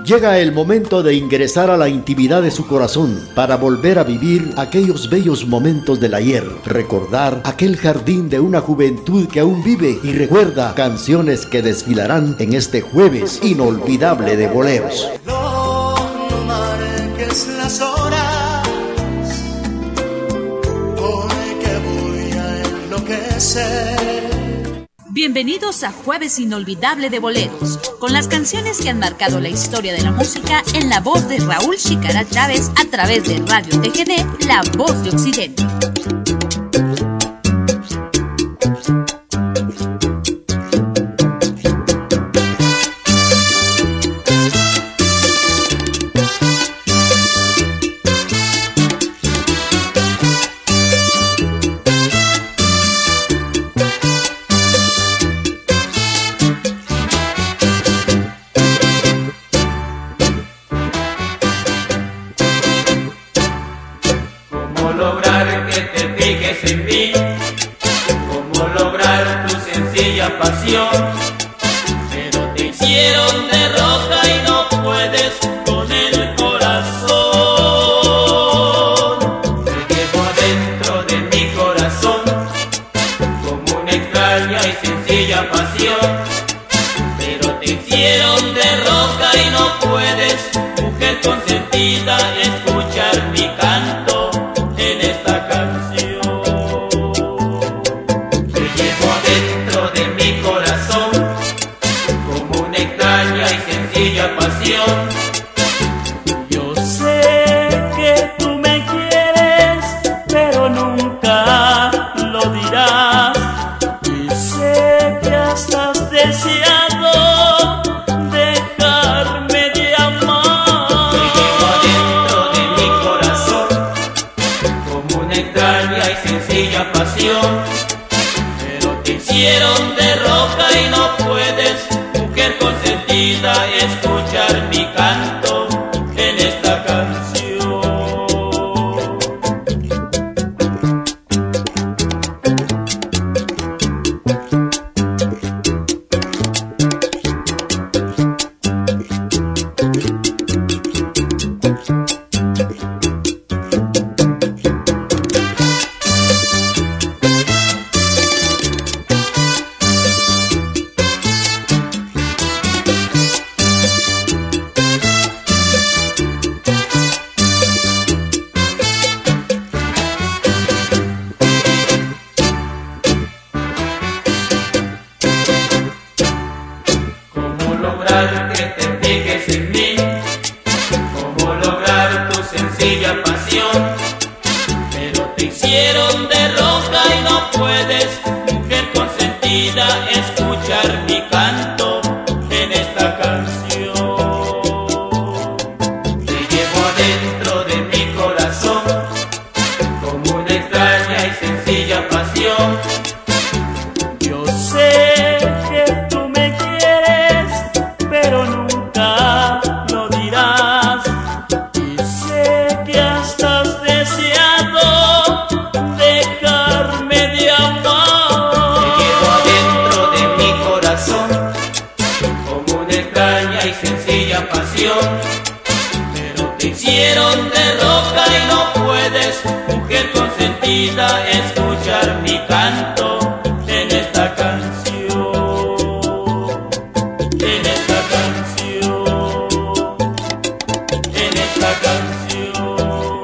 Llega el momento de ingresar a la intimidad de su corazón para volver a vivir aquellos bellos momentos del ayer, recordar aquel jardín de una juventud que aún vive y recuerda canciones que desfilarán en este jueves inolvidable de boleros. No marques las horas, porque voy a enloquecer. Bienvenidos a Jueves Inolvidable de Boleros, con las canciones que han marcado la historia de la música en la voz de Raúl Chicara Chávez a través de Radio TGD, La Voz de Occidente. Pero te hicieron de roca y no puedes con el corazón. Te llevo adentro de mi corazón como una extraña y sencilla pasión. Pero te hicieron de roca y no puedes, mujer consentida, escuchar mi canto en esta canción. Pasión. Yo sé que tú me quieres, pero nunca lo dirás. Y sé que hasta has deseado dejarme de amar. Te llevo adentro de mi corazón como una extraña y sencilla pasión. Pero te hicieron de roca y no puedes, mujer consentida, escuchar mi canto en esta canción. Pero te hicieron de roca y no puedes, mujer consentida, escuchar mi canto en esta canción. En esta canción. En esta canción.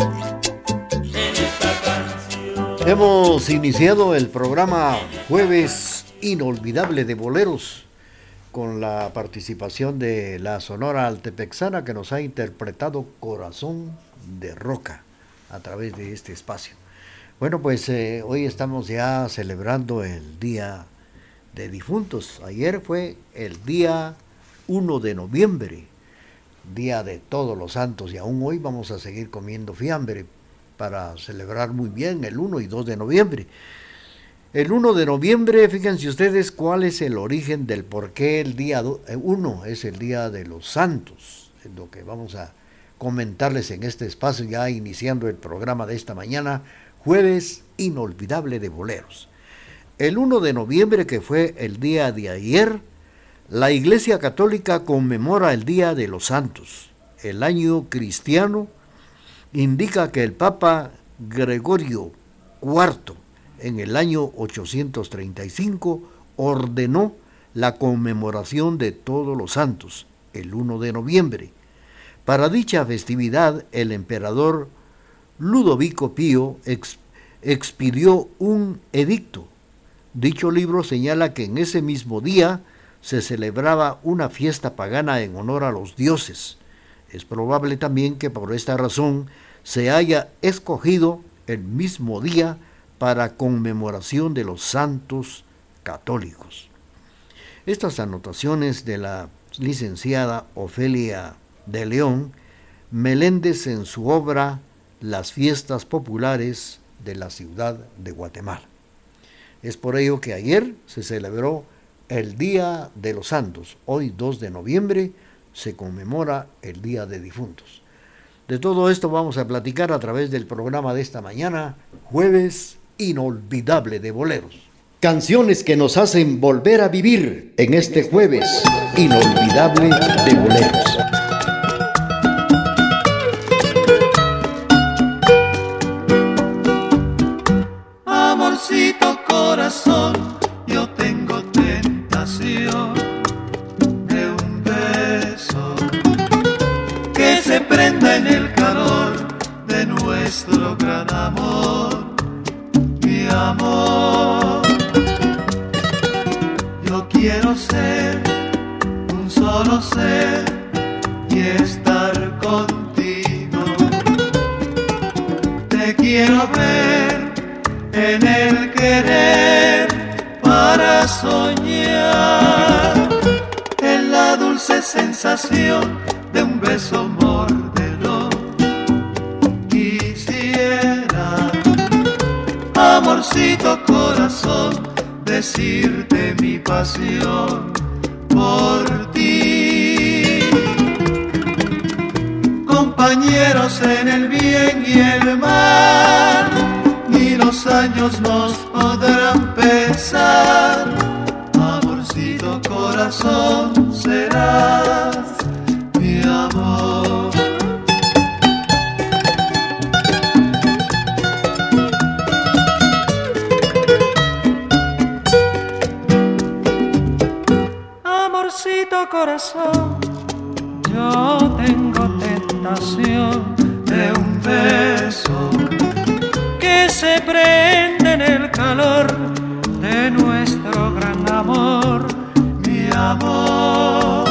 En esta canción. Hemos iniciado el programa Jueves Inolvidable de Boleros con la participación de la Sonora Altepexana, que nos ha interpretado Corazón de Roca a través de este espacio. Bueno, pues hoy estamos ya celebrando el Día de Difuntos. Ayer fue el día 1 de noviembre, Día de Todos los Santos, y aún hoy vamos a seguir comiendo fiambre para celebrar muy bien el 1 y 2 de noviembre. El 1 de noviembre, fíjense ustedes cuál es el origen del por qué el día 1 es el Día de los Santos. Es lo que vamos a comentarles en este espacio, ya iniciando el programa de esta mañana, Jueves Inolvidable de Boleros. El 1 de noviembre, que fue el día de ayer, La Iglesia Católica conmemora el Día de los Santos. El año cristiano indica que el Papa Gregorio IV, en el año 835, ordenó la conmemoración de todos los santos, el 1 de noviembre. Para dicha festividad, el emperador Ludovico Pío expidió un edicto. Dicho libro señala que en ese mismo día se celebraba una fiesta pagana en honor a los dioses. Es probable también que por esta razón se haya escogido el mismo día para conmemoración de los santos católicos. Estas anotaciones de la licenciada Ofelia de León Meléndez en su obra Las fiestas populares de la ciudad de Guatemala. Es por ello que ayer se celebró el Día de los Santos. Hoy, 2 de noviembre, se conmemora el Día de Difuntos. De todo esto vamos a platicar a través del programa de esta mañana, Jueves Inolvidable de Boleros. Canciones que nos hacen volver a vivir en este Jueves Inolvidable de Boleros. Amorcito corazón, yo tengo tentación de un beso que se prenda en el calor de nuestro gran amor, mi amor. Yo quiero ser un solo ser y estar contigo. Te quiero ver en el querer para soñar, en la dulce sensación de un beso mordedor. Quisiera, amorcito corazón, decirte mi pasión por ti. Compañeros en el bien y el mal, ni los años nos podrán pesar. Amorcito corazón, serás mi amor. Amorcito corazón, yo tengo tentación de un beso que se prende en el calor de nuestro gran amor, mi amor.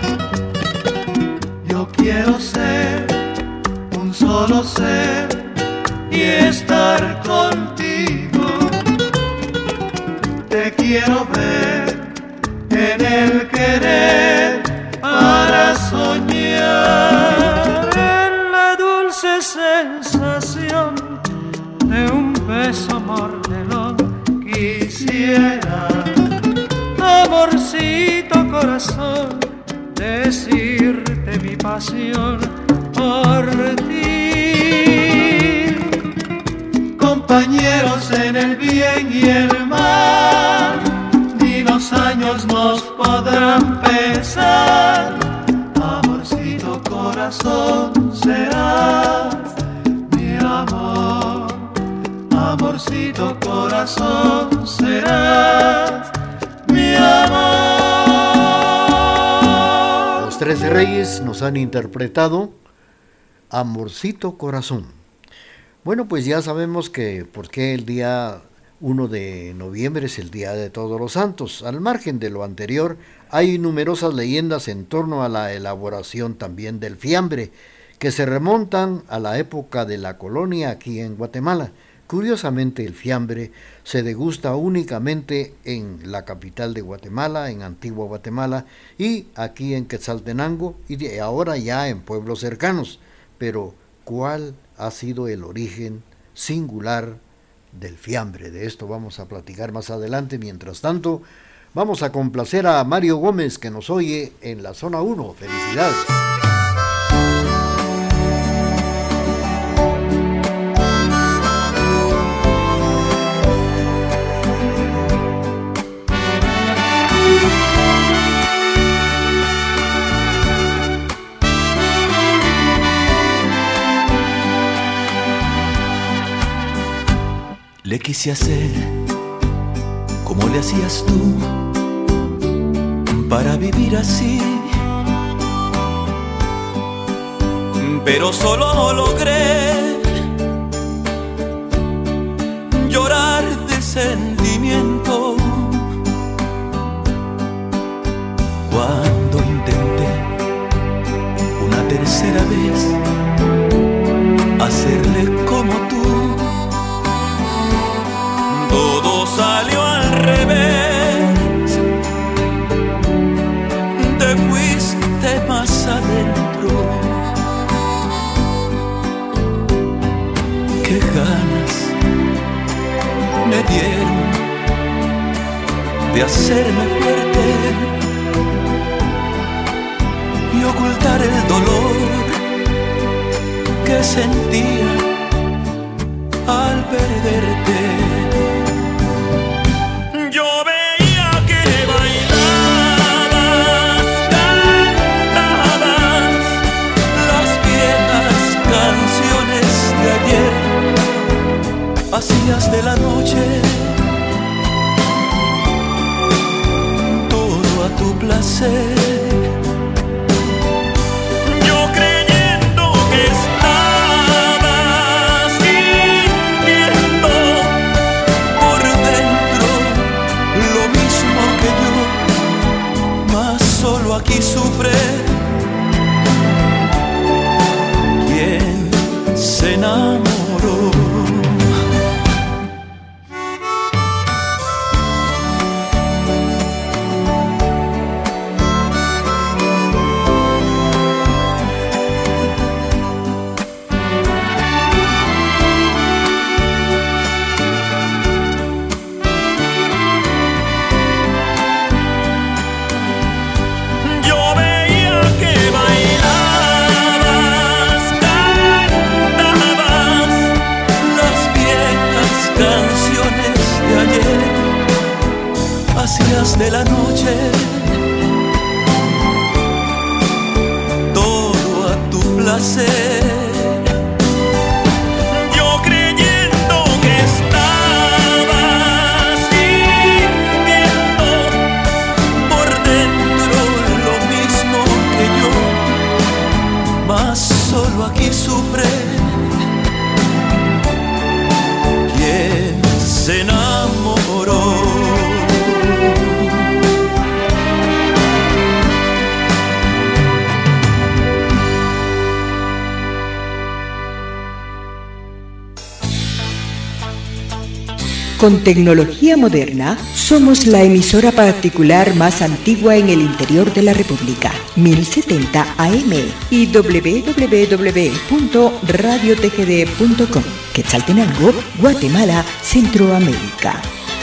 Yo quiero ser un solo ser y estar contigo. Te quiero ver en el querer para soñar, en la dulce sensación de un beso mordelón. Quisiera, amorcito corazón, decirte mi pasión por ti. Compañeros en el bien y el mal, ni los años nos podrán pesar. Amorcito corazón, serás mi amor. Amorcito corazón, serás mi amor. Los Tres Reyes nos han interpretado Amorcito corazón. Bueno, pues ya sabemos que por qué el día 1 de noviembre es el Día de Todos los Santos. Al margen de lo anterior, hay numerosas leyendas en torno a la elaboración también del fiambre, que se remontan a la época de la colonia aquí en Guatemala. Curiosamente, el fiambre se degusta únicamente en la capital de Guatemala, en Antigua Guatemala, y aquí en Quetzaltenango, y ahora ya en pueblos cercanos. Pero, ¿cuál ha sido el origen singular del fiambre? De esto vamos a platicar más adelante. Mientras tanto, vamos a complacer a Mario Gómez, que nos oye en la zona 1. ¡Felicidades! Le quise hacer como le hacías tú para vivir así, pero solo logré llorar de sentimiento cuando intenté una tercera vez hacerle como tú. Todo salió al revés, te fuiste más adentro. Qué ganas me dieron de hacerme fuerte y ocultar el dolor que sentía al perderte. Yo veía que bailabas, cantabas las viejas canciones de ayer, hacías de la noche todo a tu placer. Aquí sufre quien se enamoró. De la noche todo a tu placer. Yo creyendo que estabas sintiendo por dentro lo mismo que yo, mas solo aquí sufre quien se enamoró. Con tecnología moderna, somos la emisora particular más antigua en el interior de la República, 1070 AM y www.radiotgd.com, Quetzaltenango, Guatemala, Centroamérica.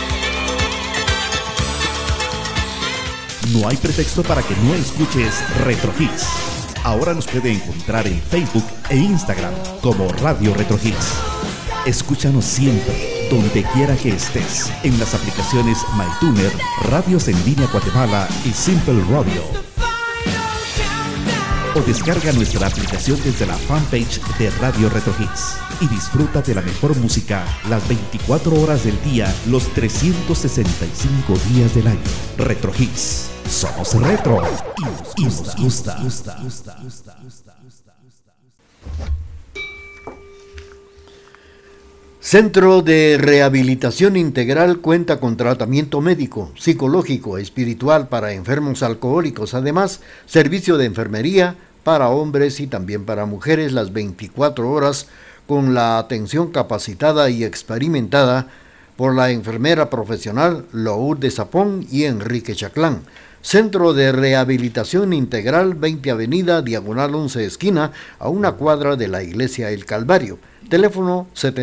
No hay pretexto para que no escuches Retro Hits. Ahora nos puede encontrar en Facebook e Instagram como Radio Retro Hits. Escúchanos siempre, donde quiera que estés, en las aplicaciones MyTuner, Radios en Línea Guatemala y Simple Radio. O descarga nuestra aplicación desde la fanpage de Radio Retro Hits y disfruta de la mejor música las 24 horas del día, los 365 días del año. Retro Hits. Somos retro y nos gusta. Centro de Rehabilitación Integral cuenta con tratamiento médico, psicológico, espiritual para enfermos alcohólicos. Además, servicio de enfermería para hombres y también para mujeres las 24 horas con la atención capacitada y experimentada por la enfermera profesional Lourdes Zapón y Enrique Chaclán. Centro de Rehabilitación Integral, 20 Avenida, diagonal 11 esquina, a una cuadra de la Iglesia El Calvario. Teléfono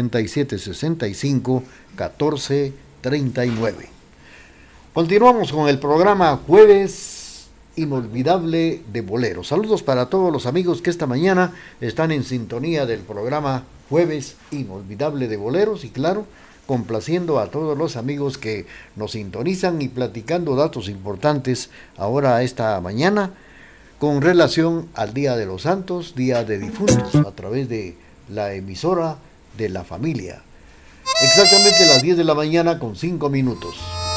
7765-1439. Continuamos con el programa Jueves Inolvidable de Boleros. Saludos para todos los amigos que esta mañana están en sintonía del programa Jueves Inolvidable de Boleros y claro, complaciendo a todos los amigos que nos sintonizan y platicando datos importantes ahora esta mañana con relación al Día de los Santos, Día de Difuntos, a través de la emisora de la familia. Exactamente las 10 de la mañana con 5 minutos.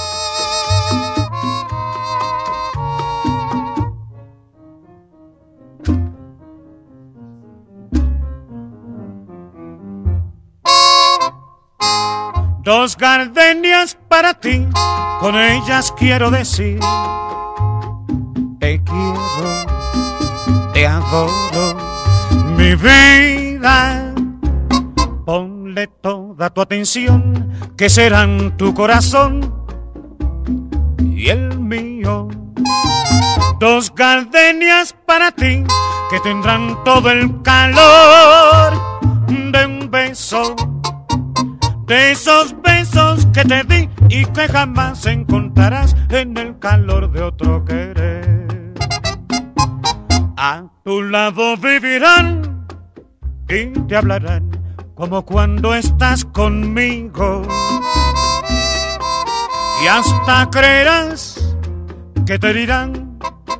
Dos gardenias para ti, con ellas quiero decir: te quiero, te adoro, mi vida. Ponle toda tu atención, que serán tu corazón y el mío. Dos gardenias para ti, que tendrán todo el calor de un beso, de esos besos que te di y que jamás encontrarás en el calor de otro querer. A tu lado vivirán y te hablarán como cuando estás conmigo, y hasta creerás que te dirán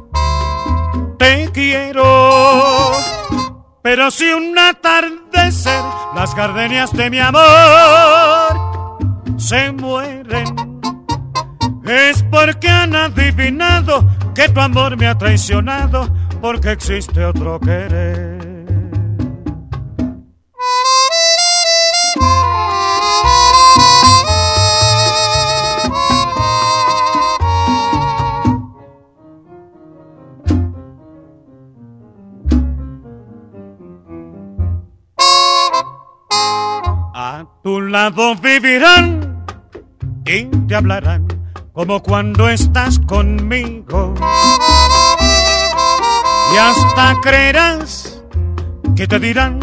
te quiero. Pero si un atardecer las gardenias de mi amor se mueren, es porque han adivinado que tu amor me ha traicionado, porque existe otro querer. A tu lado vivirán y te hablarán como cuando estás conmigo, y hasta creerás que te dirán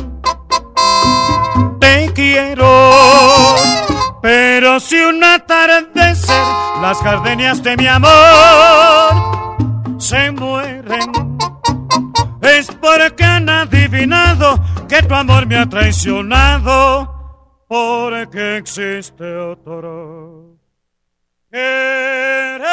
te quiero. Pero si un atardecer las gardenias de mi amor se mueren, es porque han adivinado que tu amor me ha traicionado, porque existe otro querer.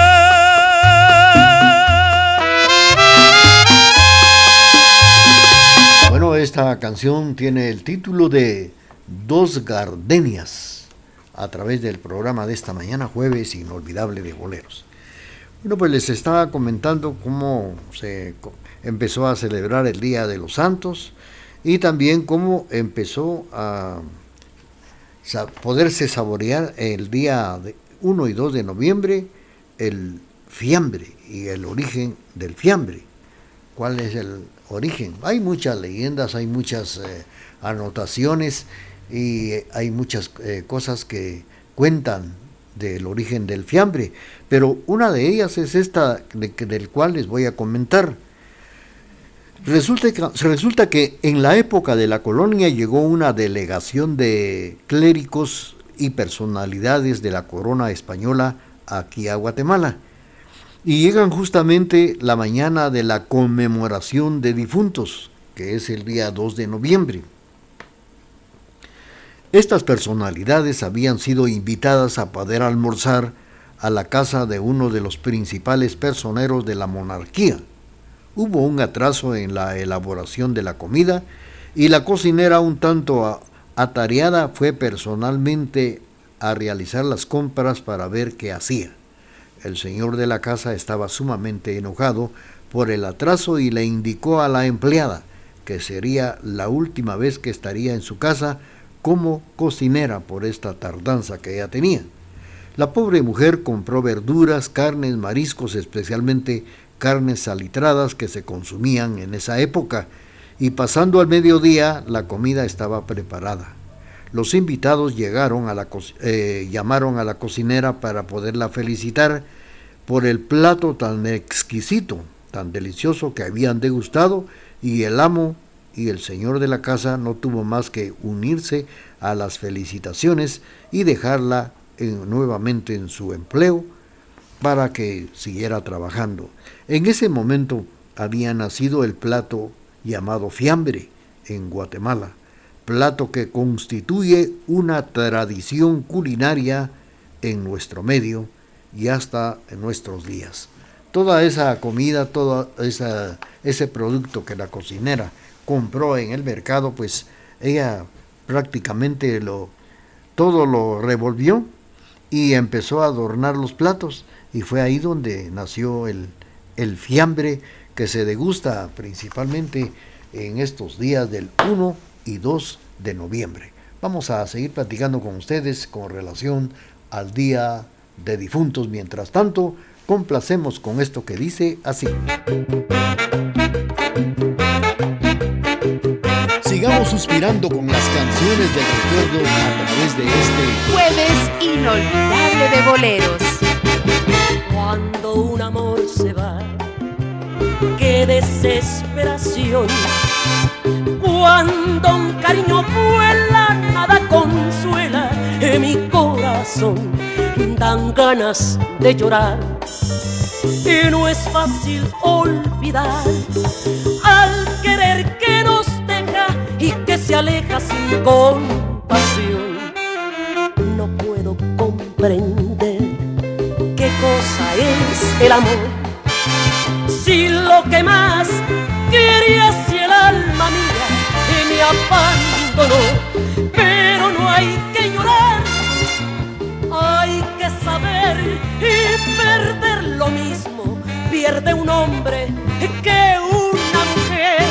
Bueno, esta canción tiene el título de Dos Gardenias, a través del programa de esta mañana, Jueves Inolvidable de Boleros. Bueno, pues les estaba comentando cómo se empezó a celebrar el Día de los Santos y también cómo empezó a poderse saborear el día 1 y 2 de noviembre el fiambre y el origen del fiambre. ¿Cuál es el origen? Hay muchas leyendas, hay muchas anotaciones y hay muchas cosas que cuentan del origen del fiambre, pero una de ellas es esta del cual les voy a comentar. Resulta que en la época de la colonia llegó una delegación de clérigos y personalidades de la corona española aquí a Guatemala, y llegan justamente la mañana de la conmemoración de difuntos, que es el día 2 de noviembre. Estas personalidades habían sido invitadas a poder almorzar a la casa de uno de los principales personeros de la monarquía. Hubo un atraso en la elaboración de la comida y la cocinera, un tanto atareada, fue personalmente a realizar las compras para ver qué hacía. El señor de la casa estaba sumamente enojado por el atraso y le indicó a la empleada que sería la última vez que estaría en su casa como cocinera por esta tardanza que ella tenía. La pobre mujer compró verduras, carnes, mariscos, especialmente carnes salitradas que se consumían en esa época, y pasando al mediodía la comida estaba preparada. Los invitados llamaron a la cocinera para poderla felicitar por el plato tan exquisito, tan delicioso que habían degustado, y el amo y el señor de la casa no tuvo más que unirse a las felicitaciones y dejarla nuevamente en su empleo para que siguiera trabajando. En ese momento había nacido el plato llamado fiambre en Guatemala, plato que constituye una tradición culinaria en nuestro medio y hasta en nuestros días. Toda esa comida, todo ese producto que la cocinera compró en el mercado, pues ella prácticamente todo lo revolvió y empezó a adornar los platos, y fue ahí donde nació el fiambre, que se degusta principalmente en estos días del 1 y 2 de noviembre. Vamos a seguir platicando con ustedes con relación al Día de Difuntos. Mientras tanto, complacemos con esto que dice así. Sigamos suspirando con las canciones del recuerdo a través de este Jueves inolvidable de boleros. Cuando un amor se va, qué desesperación. Cuando un cariño vuela, nada consuela en mi corazón. Dan ganas de llorar y no es fácil olvidar al querer que nos deja y que se aleja sin compasión. No puedo comprender qué cosa es el amor, si lo que más quería, si el alma mía me abandonó. Pero no hay que llorar, hay que saber y perder lo mismo pierde un hombre que una mujer.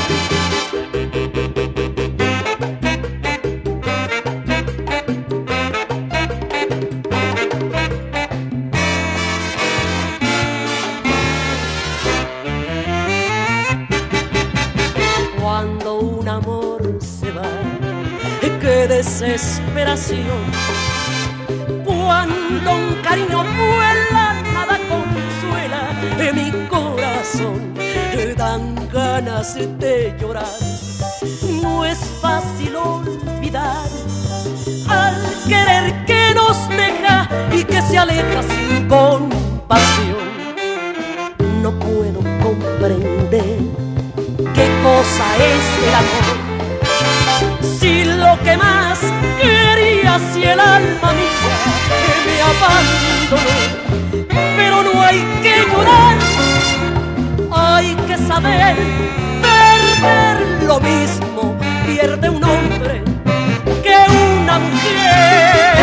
Cuando un amor se va, qué desesperación. Cuando un cariño vuela, nada consuela en mi corazón. Dan ganas de llorar, no es fácil olvidar al querer que nos deja y que se aleja sin compasión. No puedo comprender qué cosa es el amor, si lo que más quería, si el alma mía que me abandonó. Pero no hay que llorar, hay que saber perder lo mismo pierde un hombre que una mujer.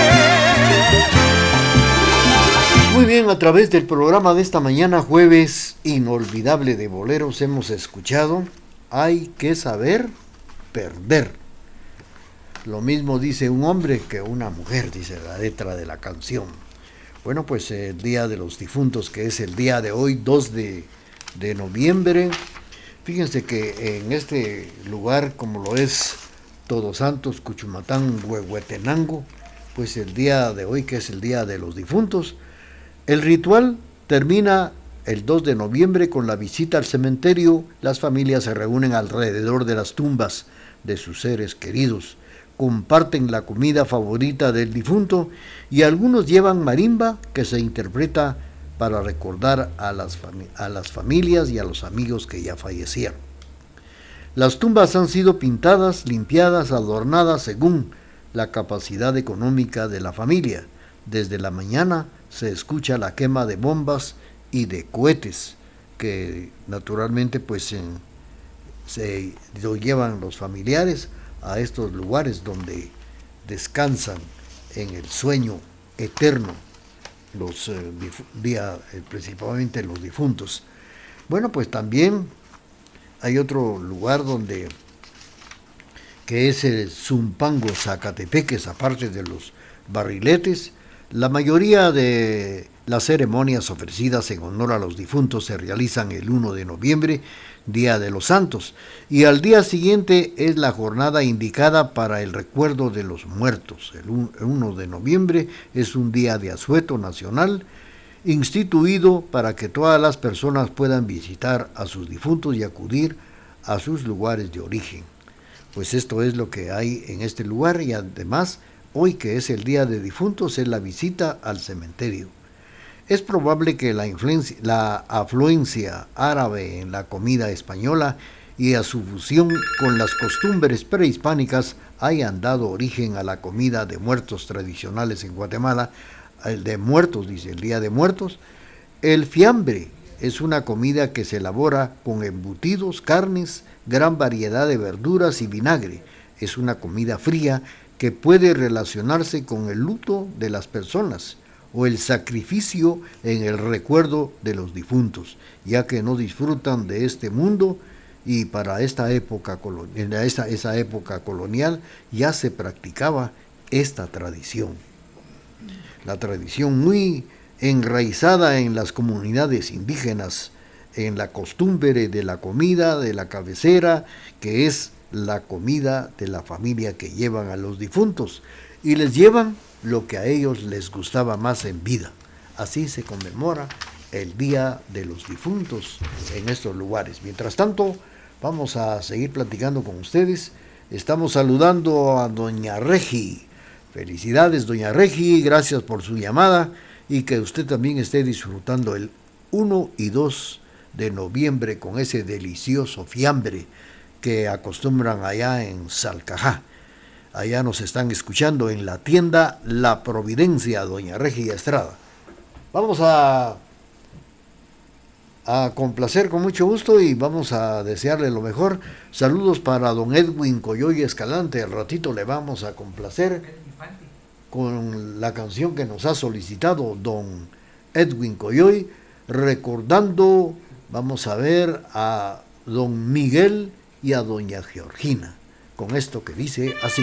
Muy bien, a través del programa de esta mañana, Jueves Inolvidable de Boleros, hemos escuchado Hay que saber perder. Lo mismo dice un hombre que una mujer, dice la letra de la canción. Bueno, pues el Día de los Difuntos, que es el día de hoy, 2 de noviembre. Fíjense que en este lugar, como lo es Todos Santos, Cuchumatán, Huehuetenango, pues el día de hoy, que es el Día de los Difuntos, el ritual termina el 2 de noviembre con la visita al cementerio. Las familias se reúnen alrededor de las tumbas de sus seres queridos, comparten la comida favorita del difunto y algunos llevan marimba, que se interpreta para recordar a las familias y a los amigos que ya fallecieron. Las tumbas han sido pintadas, limpiadas, adornadas según la capacidad económica de la familia. Desde la mañana se escucha la quema de bombas y de cohetes, que naturalmente pues se lo llevan los familiares a estos lugares donde descansan en el sueño eterno principalmente los difuntos. Bueno, pues también hay otro lugar que es el Zumpango, Zacatepeques, aparte de los barriletes. La mayoría de las ceremonias ofrecidas en honor a los difuntos se realizan el 1 de noviembre, Día de los Santos, y al día siguiente es la jornada indicada para el recuerdo de los muertos. El 1 de noviembre es un día de asueto nacional instituido para que todas las personas puedan visitar a sus difuntos y acudir a sus lugares de origen. Pues esto es lo que hay en este lugar, y además hoy, que es el Día de Difuntos, es la visita al cementerio. Es probable que la afluencia árabe en la comida española y a su fusión con las costumbres prehispánicas hayan dado origen a la comida de muertos tradicionales en Guatemala. El de muertos, dice, el Día de Muertos. El fiambre es una comida que se elabora con embutidos, carnes, gran variedad de verduras y vinagre. Es una comida fría que puede relacionarse con el luto de las personas o el sacrificio en el recuerdo de los difuntos, ya que no disfrutan de este mundo, y para esa época colonial ya se practicaba esta tradición. La tradición muy enraizada en las comunidades indígenas, en la costumbre de la comida, de la cabecera, que es la comida de la familia que llevan a los difuntos, y les llevan lo que a ellos les gustaba más en vida. Así se conmemora el Día de los Difuntos en estos lugares. Mientras tanto, vamos a seguir platicando con ustedes. Estamos saludando a doña Regi. Felicidades, doña Regi, gracias por su llamada, y que usted también esté disfrutando el 1 y 2 de noviembre con ese delicioso fiambre que acostumbran allá en Salcajá. Allá nos están escuchando en la tienda La Providencia, doña Regi Estrada. Vamos a complacer con mucho gusto y vamos a desearle lo mejor. Saludos para don Edwin Coyoy Escalante. Al ratito le vamos a complacer con la canción que nos ha solicitado don Edwin Coyoy, recordando, vamos a ver, a don Miguel y a doña Georgina, con esto que dice así.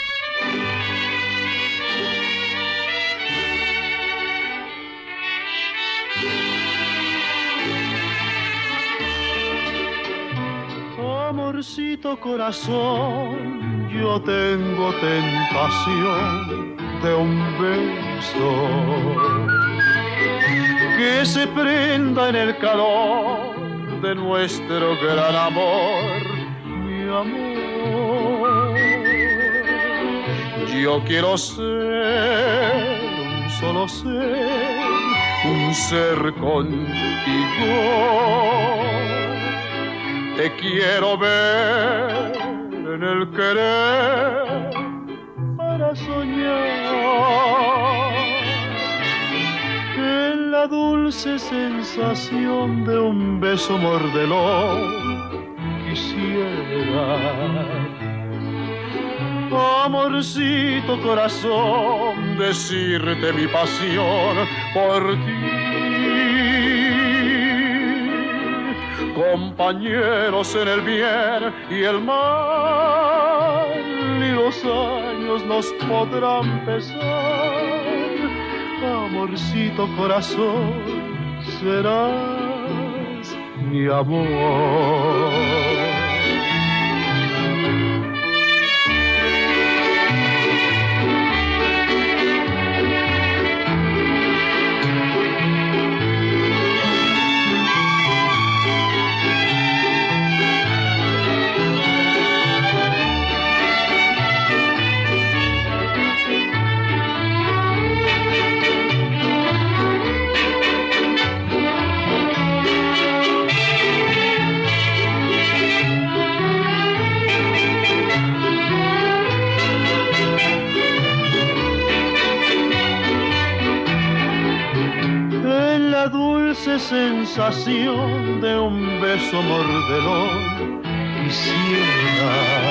Amorcito corazón, yo tengo tentación de un beso que se prenda en el calor de nuestro gran amor, mi amor. Yo quiero ser un solo ser, un ser contigo. Te quiero ver en el querer para soñar, en la dulce sensación de un beso mordelón quisiera. Amorcito corazón, decirte mi pasión por ti. Compañeros en el bien y el mal, y los años nos podrán pesar. Amorcito corazón, serás mi amor. Sensación de un beso mordelón quisiera.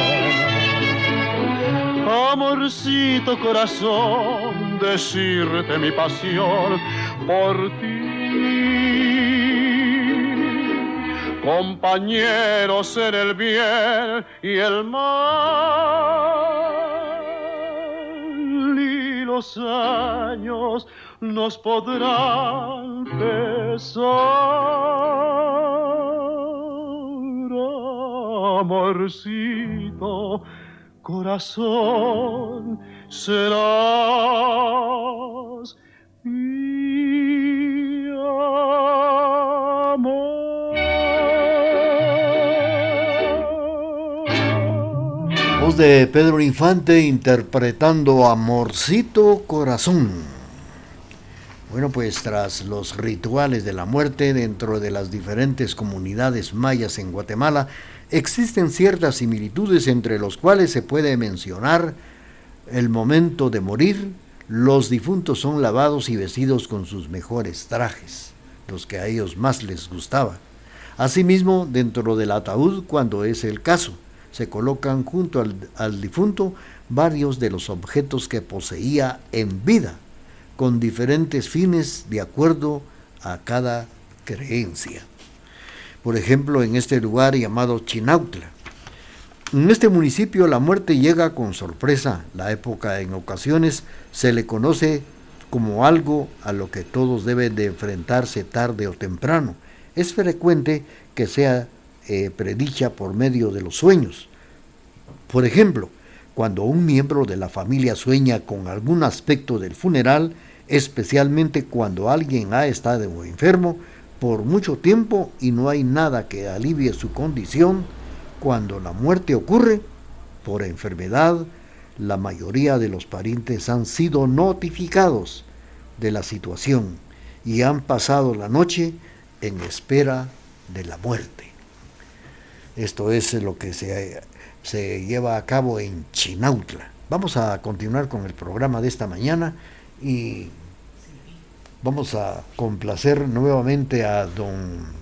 Amorcito corazón, decirte mi pasión por ti. Compañeros en el bien y el mal, y los años nos podrán pesar. Amorcito corazón, serás mi amor. Voz de Pedro Infante interpretando Amorcito corazón. Bueno, pues tras los rituales de la muerte dentro de las diferentes comunidades mayas en Guatemala, existen ciertas similitudes entre los cuales se puede mencionar el momento de morir. Los difuntos son lavados y vestidos con sus mejores trajes, los que a ellos más les gustaba. Asimismo, dentro del ataúd, cuando es el caso, se colocan junto al difunto varios de los objetos que poseía en vida, con diferentes fines de acuerdo a cada creencia. Por ejemplo, en este lugar llamado Chinautla, en este municipio la muerte llega con sorpresa. La época en ocasiones se le conoce como algo a lo que todos deben de enfrentarse tarde o temprano. Es frecuente que sea predicha por medio de los sueños. Por ejemplo, cuando un miembro de la familia sueña con algún aspecto del funeral, especialmente cuando alguien ha estado enfermo por mucho tiempo y no hay nada que alivie su condición, cuando la muerte ocurre por enfermedad, la mayoría de los parientes han sido notificados de la situación y han pasado la noche en espera de la muerte. Esto es lo que se lleva a cabo en Chinautla. Vamos a continuar con el programa de esta mañana y vamos a complacer nuevamente a don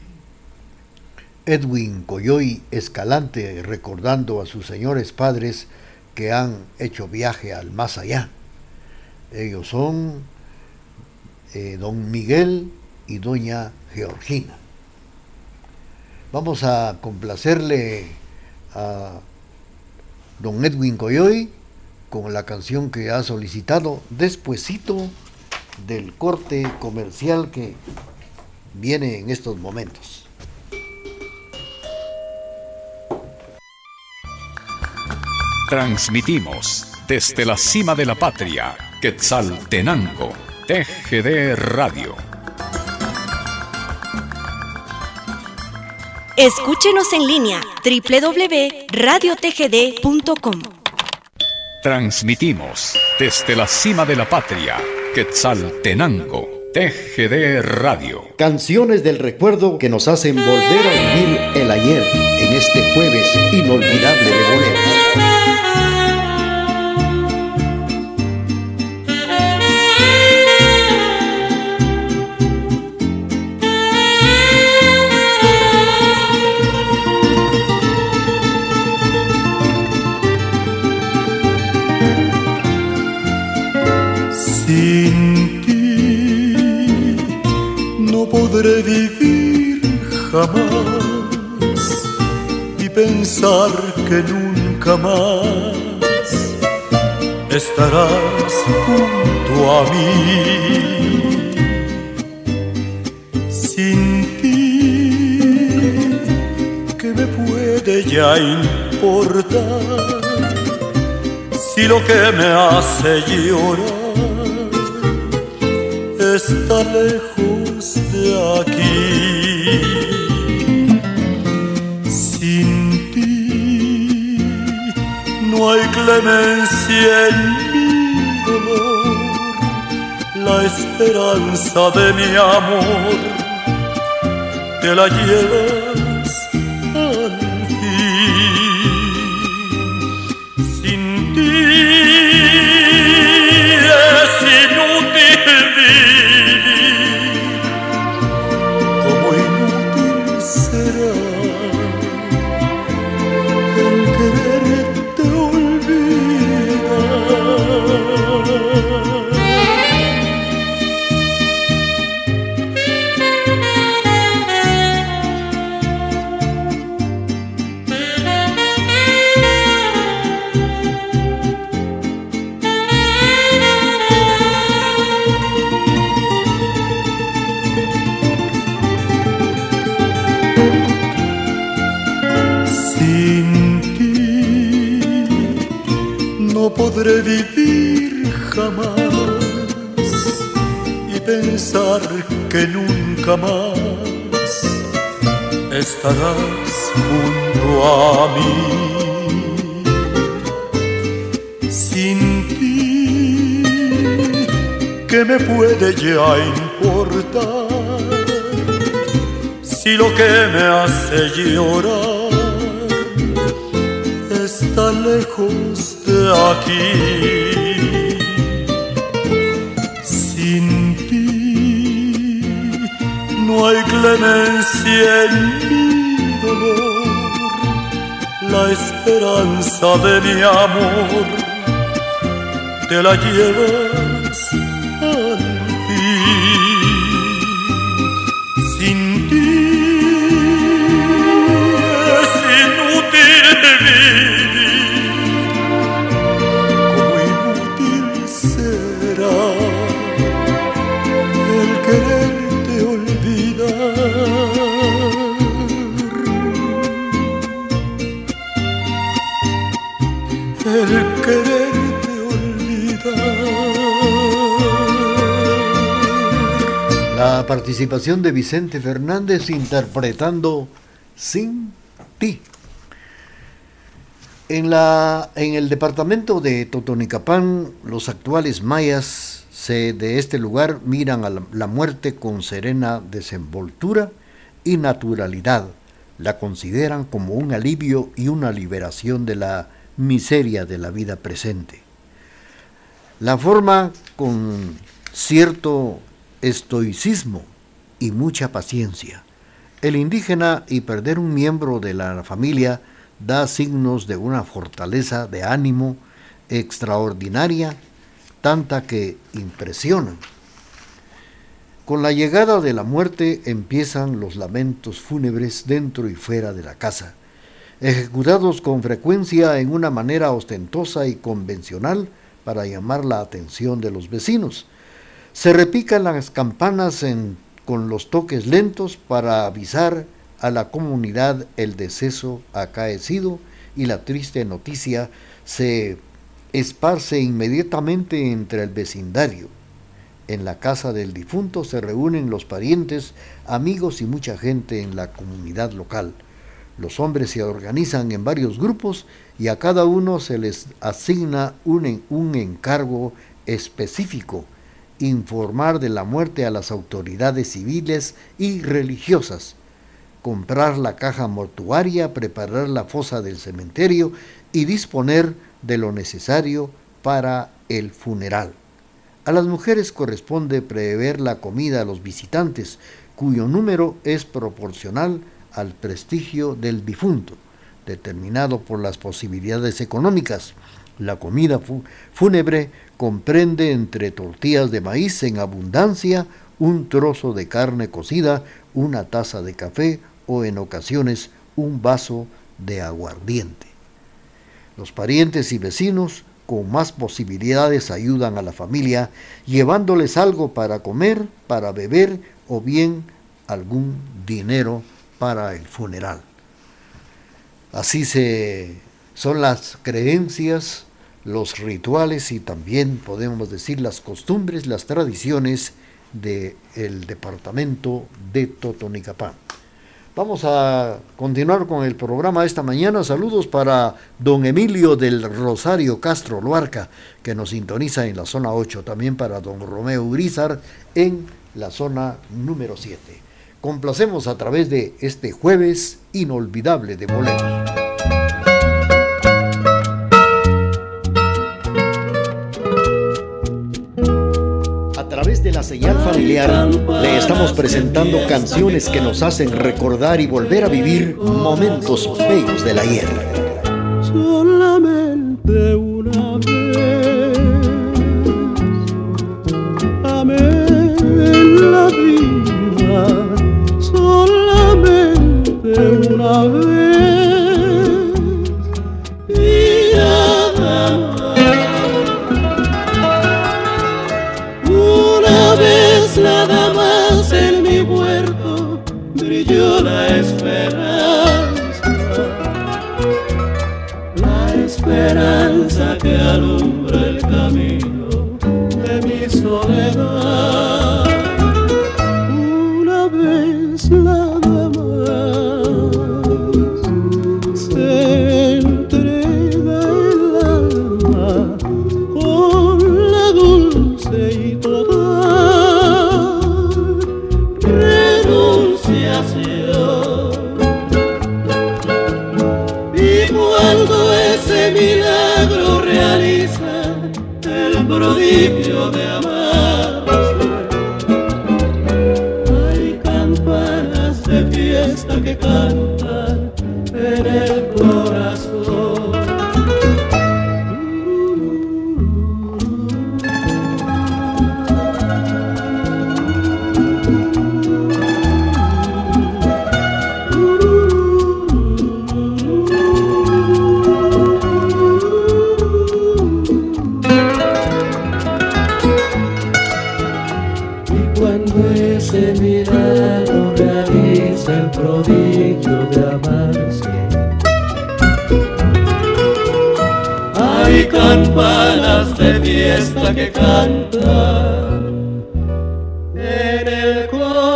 Edwin Coyoy Escalante, recordando a sus señores padres que han hecho viaje al más allá. Ellos son don Miguel y doña Georgina. Vamos a complacerle a don Edwin Coyoy con la canción que ha solicitado despuesito del corte comercial que viene en estos momentos. Transmitimos desde la cima de la patria, Quetzaltenango, TGD Radio. Escúchenos en línea www.radiotgd.com. Transmitimos desde la cima de la patria, Quetzaltenango, TGD Radio. Canciones del recuerdo que nos hacen volver a vivir el ayer en este jueves inolvidable de boleros. Sin ti no podré vivir jamás y pensar que nunca más estarás junto a mí. Sin ti, ¿qué me puede ya importar si lo que me hace llorar está lejos de aquí? Sin ti no hay clemencia en mi dolor, la esperanza de mi amor te la llevas al fin. Sin ti es inútil vivir, como inútil será el quererte olvidar. No podré vivir jamás y pensar que nunca más estarás junto a mí. Sin ti, ¿qué me puede ya importar si lo que me hace llorar está lejos de aquí? Sin ti no hay clemencia en mi dolor, la esperanza de mi amor, te la llevas al fin. Sin ti es inútil vivir, como inútil será el quererte olvidar. El quererte olvidar. La participación de Vicente Fernández interpretando Sin Ti. En el departamento de Totonicapán, los actuales mayas de este lugar miran a la muerte con serena desenvoltura y naturalidad. La consideran como un alivio y una liberación de la miseria de la vida presente. La forma con cierto estoicismo y mucha paciencia. El indígena, y perder un miembro de la familia, da signos de una fortaleza de ánimo extraordinaria, tanta que impresiona. Con la llegada de la muerte empiezan los lamentos fúnebres dentro y fuera de la casa, ejecutados con frecuencia en una manera ostentosa y convencional para llamar la atención de los vecinos. Se repican las campanas con los toques lentos para avisar a la comunidad el deceso acaecido, y la triste noticia se esparce inmediatamente entre el vecindario. En la casa del difunto se reúnen los parientes, amigos y mucha gente en la comunidad local. Los hombres se organizan en varios grupos y a cada uno se les asigna un encargo específico: informar de la muerte a las autoridades civiles y religiosas, comprar la caja mortuaria, preparar la fosa del cementerio y disponer de lo necesario para el funeral. A las mujeres corresponde prever la comida a los visitantes, cuyo número es proporcional al prestigio del difunto, determinado por las posibilidades económicas. La comida fúnebre comprende entre tortillas de maíz en abundancia, un trozo de carne cocida, una taza de café o en ocasiones un vaso de aguardiente. Los parientes y vecinos con más posibilidades ayudan a la familia llevándoles algo para comer, para beber o bien algún dinero para el funeral. Así son las creencias, los rituales y también podemos decir las costumbres, las tradiciones del departamento de Totonicapán. Vamos a continuar con el programa esta mañana. Saludos para don Emilio del Rosario Castro Luarca, que nos sintoniza en la zona 8, también para don Romeo Urizar en la zona número 7. Complacemos a través de este jueves inolvidable de boleros. A través de la señal familiar le estamos presentando canciones que nos hacen recordar y volver a vivir momentos bellos del ayer. Solamente una vez amé en la vida, solamente una vez y nada más. Una vez nada más en mi huerto brilló la esperanza que alumbra el camino de mi soledad. Una vez nada más se entrega el alma con la dulce y total renunciación. Y cuando ese milagro realiza el prodigio de amarse, hay campanas de fiesta que cantan en el corazón. solo de amarse. Hay campanas de fiesta que cantan en el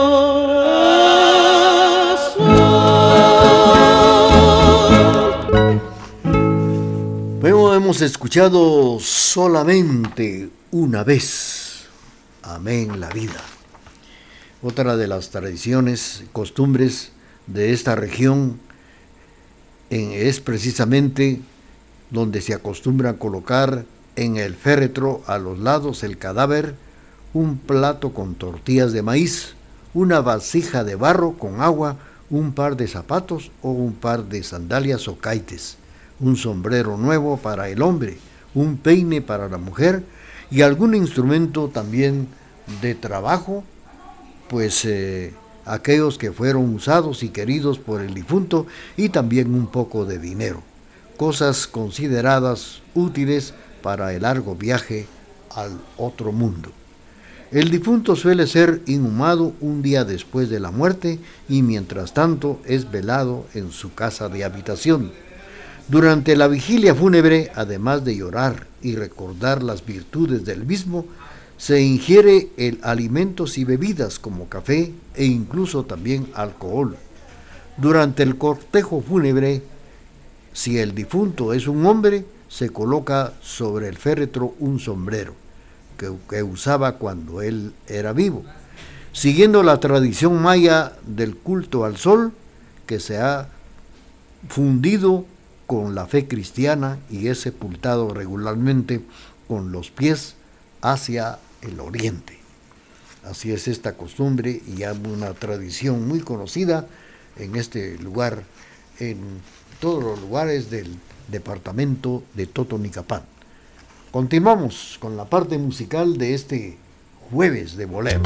corazón. Luego hemos escuchado Solamente una vez, amén la vida. Otra de las tradiciones, costumbres de esta región es precisamente donde se acostumbra a colocar en el féretro a los lados del cadáver un plato con tortillas de maíz, una vasija de barro con agua, un par de zapatos o un par de sandalias o caites, un sombrero nuevo para el hombre, un peine para la mujer y algún instrumento también de trabajo, pues aquellos que fueron usados y queridos por el difunto, y también un poco de dinero, cosas consideradas útiles para el largo viaje al otro mundo. El difunto suele ser inhumado un día después de la muerte y mientras tanto es velado en su casa de habitación. Durante la vigilia fúnebre, además de llorar y recordar las virtudes del mismo, se ingiere alimentos y bebidas como café e incluso también alcohol. Durante el cortejo fúnebre, si el difunto es un hombre, se coloca sobre el féretro un sombrero que usaba cuando él era vivo, siguiendo la tradición maya del culto al sol, que se ha fundido con la fe cristiana y es sepultado regularmente con los pies hacia el oriente. Así es esta costumbre y hay una tradición muy conocida en este lugar, en todos los lugares del departamento de Totonicapán. Continuamos con la parte musical de este jueves de boleros.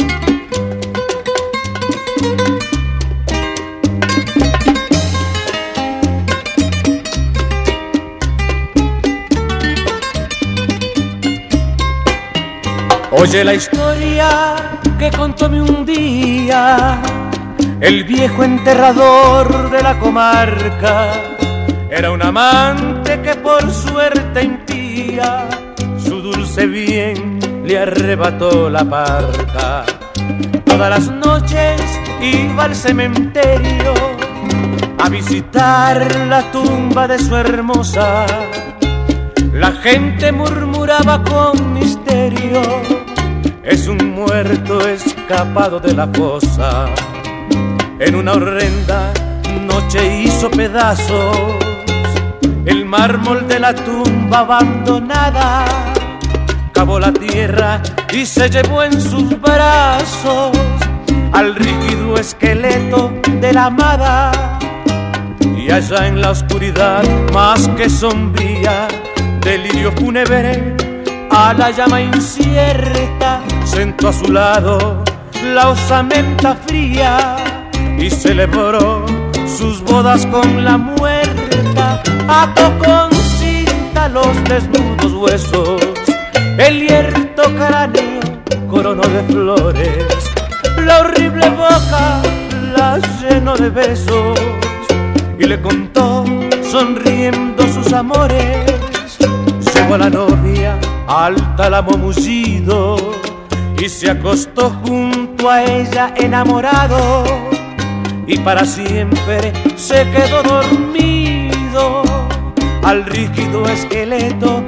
Oye la historia que contóme un día el viejo enterrador de la comarca. Era un amante que por suerte impía su dulce bien le arrebató la parca. Todas las noches iba al cementerio a visitar la tumba de su hermosa. La gente murmuraba con misterio: es un muerto escapado de la fosa. En una horrenda noche hizo pedazos el mármol de la tumba abandonada. Cavó la tierra y se llevó en sus brazos al rígido esqueleto de la amada. Y allá en la oscuridad más que sombría, delirio fúnebre a la llama incierta, sentó a su lado la osamenta fría y celebró sus bodas con la muerta. Ató con cinta los desnudos huesos, el hierto cráneo coronó de flores, la horrible boca la llenó de besos y le contó sonriendo sus amores. Llegó a la novia al tálamo mullido y se acostó junto a ella enamorado, y para siempre se quedó dormido al rígido esqueleto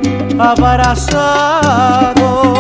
abrazado.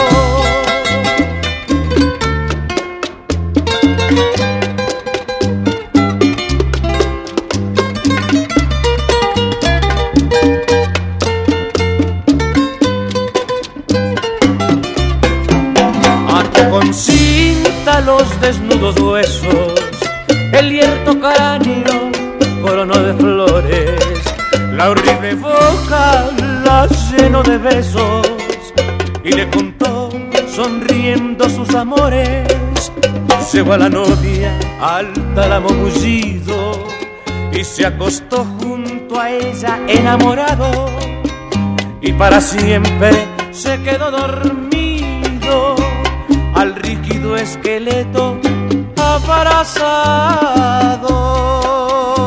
Con cinta los desnudos huesos, el hierto cráneo coronó de flores, la horrible boca la llenó de besos y le contó sonriendo sus amores. Llevó a la novia al tálamo mullido y se acostó junto a ella enamorado, y para siempre se quedó dormido al rígido esqueleto abrazado.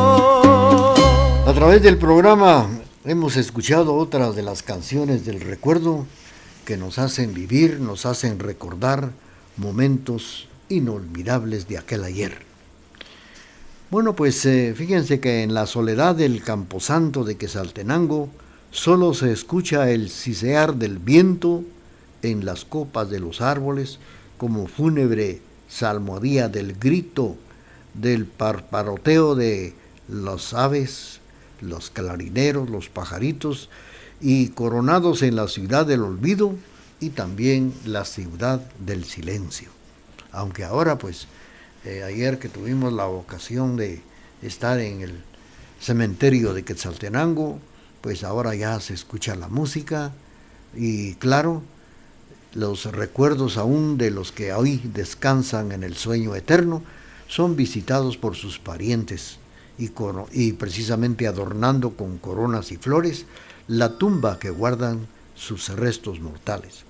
través del programa hemos escuchado otras de las canciones del recuerdo que nos hacen vivir, nos hacen recordar momentos inolvidables de aquel ayer. Bueno, pues fíjense que en la soledad del camposanto de Quetzaltenango solo se escucha el sisear del viento en las copas de los árboles como fúnebre salmodía del grito, del parparoteo de las aves, los clarineros, los pajaritos, y coronados en la ciudad del olvido y también la ciudad del silencio. Aunque ahora pues ayer que tuvimos la ocasión de estar en el cementerio de Quetzaltenango, pues ahora ya se escucha la música y claro, los recuerdos aún de los que hoy descansan en el sueño eterno son visitados por sus parientes y precisamente adornando con coronas y flores la tumba que guardan sus restos mortales.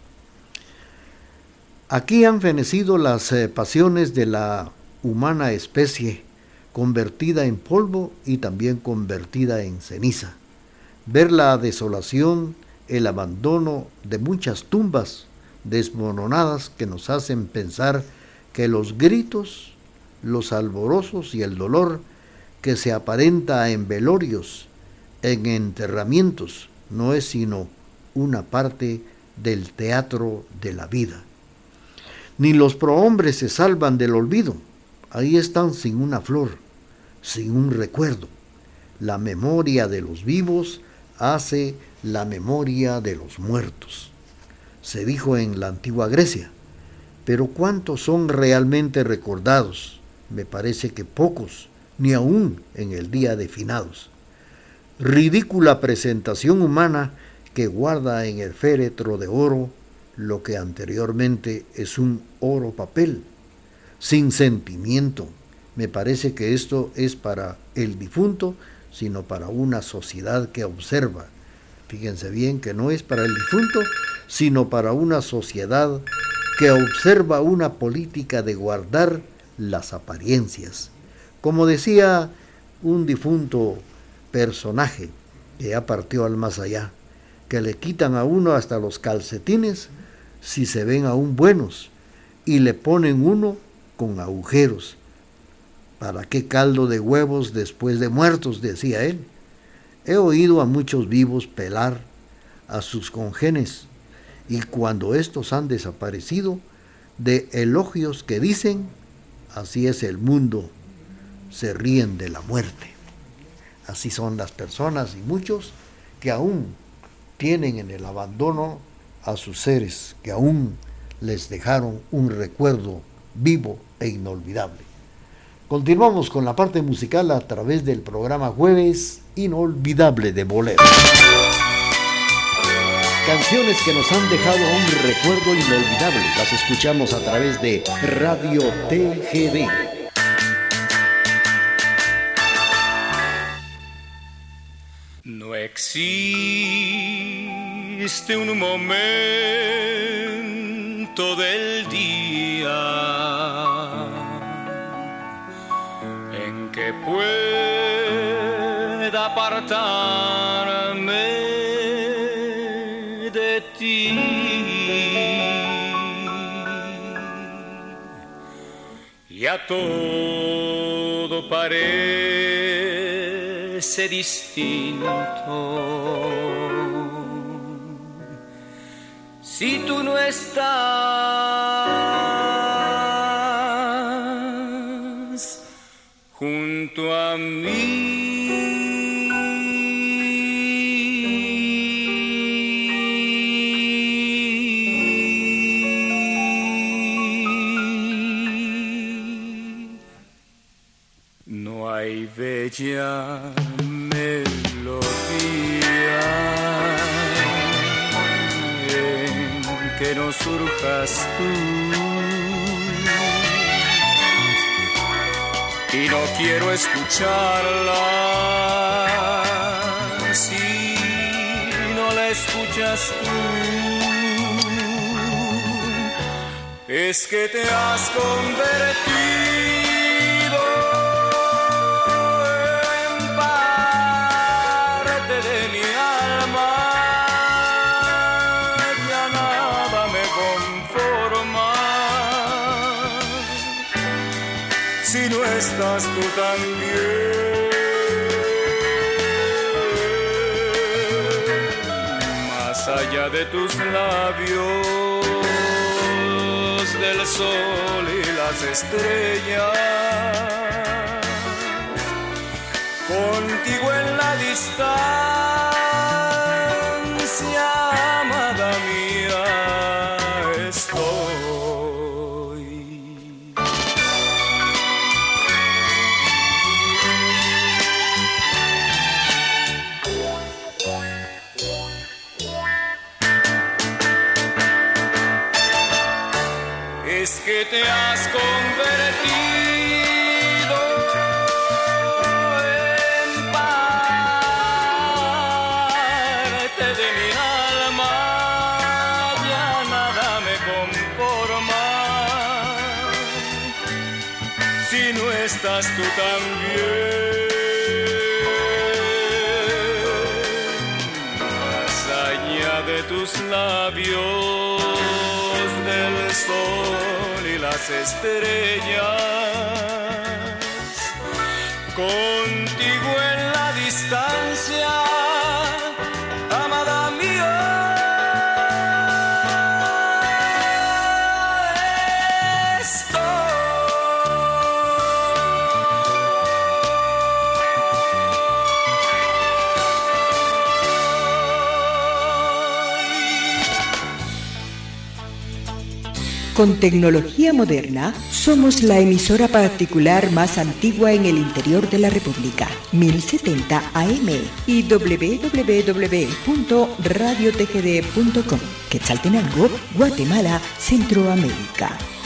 Aquí han fenecido las pasiones de la humana especie, convertida en polvo y también convertida en ceniza. Ver la desolación, el abandono de muchas tumbas desmoronadas que nos hacen pensar que los gritos, los alborosos y el dolor que se aparenta en velorios, en enterramientos, no es sino una parte del teatro de la vida. Ni los prohombres se salvan del olvido. Ahí están sin una flor, sin un recuerdo. La memoria de los vivos hace la memoria de los muertos. Se dijo en la antigua Grecia, pero ¿cuántos son realmente recordados? Me parece que pocos, ni aún en el día de finados. Ridícula presentación humana que guarda en el féretro de oro lo que anteriormente es un oro papel, sin sentimiento. Me parece que esto es para el difunto, sino para una sociedad que observa. Fíjense bien que no es para el difunto, sino para una sociedad que observa una política de guardar las apariencias. Como decía un difunto personaje que ya partió al más allá, que le quitan a uno hasta los calcetines si se ven aún buenos y le ponen uno con agujeros. ¿Para qué caldo de huevos después de muertos?, decía él. He oído a muchos vivos pelar a sus congéneres y cuando estos han desaparecido, de elogios que dicen, así es el mundo, se ríen de la muerte. Así son las personas y muchos que aún tienen en el abandono a sus seres, que aún les dejaron un recuerdo vivo e inolvidable. Continuamos con la parte musical a través del programa Jueves Inolvidable de Bolero. Canciones que nos han dejado un recuerdo inolvidable. Las escuchamos a través de Radio TGD. No existe un momento del día en que pueda apartarme de ti. Ya todo parece distinto si tú no estás junto a mí. No hay bella melodía en que no surjas tú, y no quiero escucharla si no la escuchas tú. Es que te has convertido en paz estás tú también, más allá de tus labios, del sol y las estrellas, contigo en la distancia, amada mía, estoy. Es que te has convertido en parte de mi alma, ya nada me conforma si no estás tú también. Más allá de tus labios, del sol y las estrellas, contigo en la distancia, amada mía, Con tecnología moderna, somos la emisora particular más antigua en el interior de la República, 1070 AM y www.radiotgd.com, Quetzaltenango, Guatemala, Centroamérica.